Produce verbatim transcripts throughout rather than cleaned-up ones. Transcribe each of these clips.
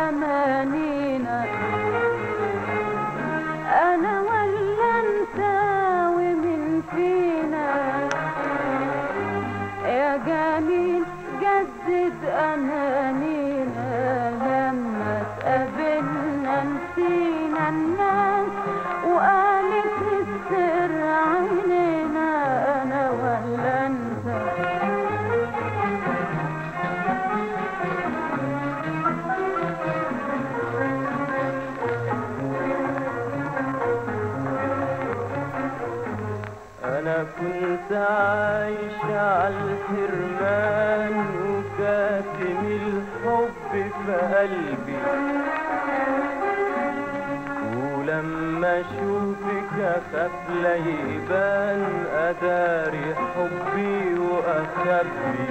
أمانينا، أنا ولا أنت ومن فينا، يا جميل جدد أمانينا، لما اتقابلنا نسينا الناس وقالت السر عينينا، أنا ولا أنت. أنا كنت عايش عالحرمان وكاتم الحب في قلبي، ولما أشوفك أخاف لا يبان أداري حبي وأخبي.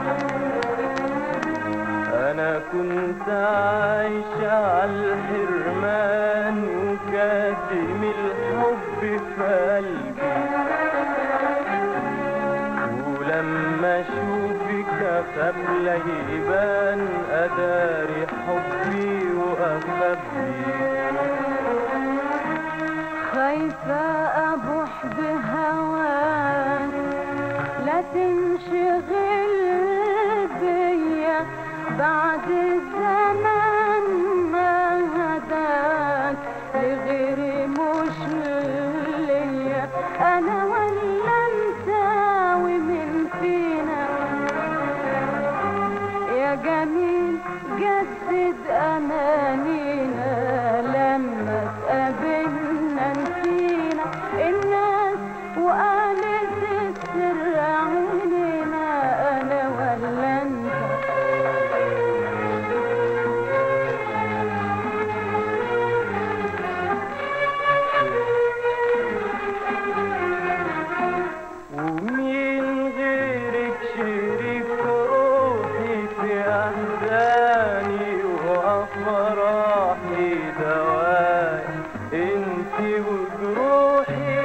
أنا كنت عايش عالحرمان وكاتم الحب في قلبي، ولما أشوفك أخاف لا يبان أداري حبي وأخبي. خايفة أبوح بهواك لا تنشغل بيا، بعد الزمان ما هداك لغيري مش ليا، أنا ولا أنت ومن فينا، يا جميل جدد أمانينا، لما اتقابلنا نسينا الناس وقالت السر عينينا، أنا ولا أنت. ومين غيرك شريك روحي في أحزاني وأفراحي دواي، انتي وجروحي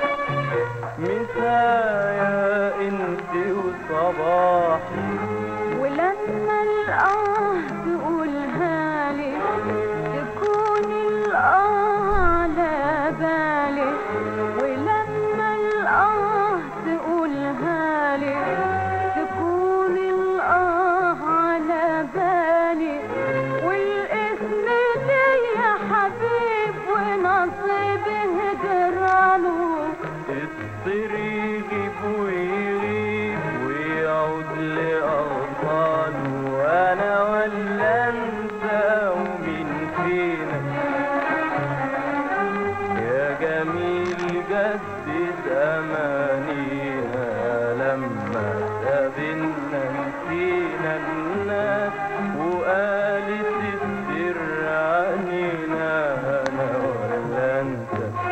مسايا، انتي وصباحي. ولما الآه تقولها لي تكون الآه على بالي، ولما الآه تقولها لي تكون الآه على بالي، والاسم ليا حبيب ونصيبي هجرانه، الطريق يجيب ويغيب ويعود لأغصانه، وأنا ولا أنت ومين فينا، يا جميل جدد أمانينا، لما اتقابلنا نسينا الناس وقالت السر عنينا، أنا ولا أنت.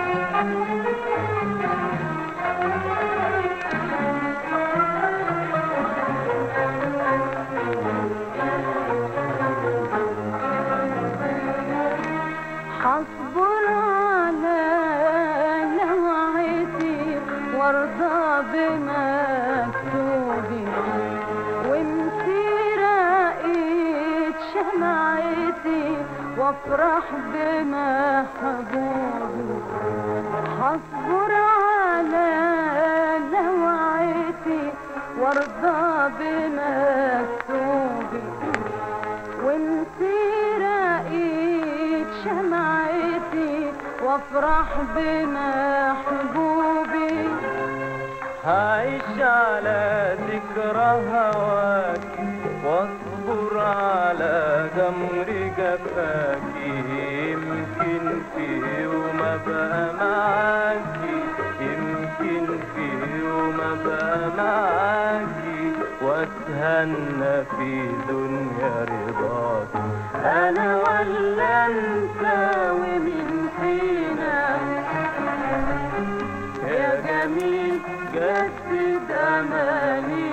حصبر على نوعتي وارضى بمكتوبي، وامسيرة ايد شمعتي وافرح بمحبوبي. حصبر على نوعتي وارضى بمكتوبي، وامسيرة ايد شمعتي وافرح بمحبوبي. هعيش على ذكرى هواك واصبر على جمر جفاكي، يمكن في يوم ابقى معاكي، يمكن في يوم ابقى معاكي واتهنى في دنيا رضاكي، انا ولا انت ومن فينا، يا جميل جدد اماني.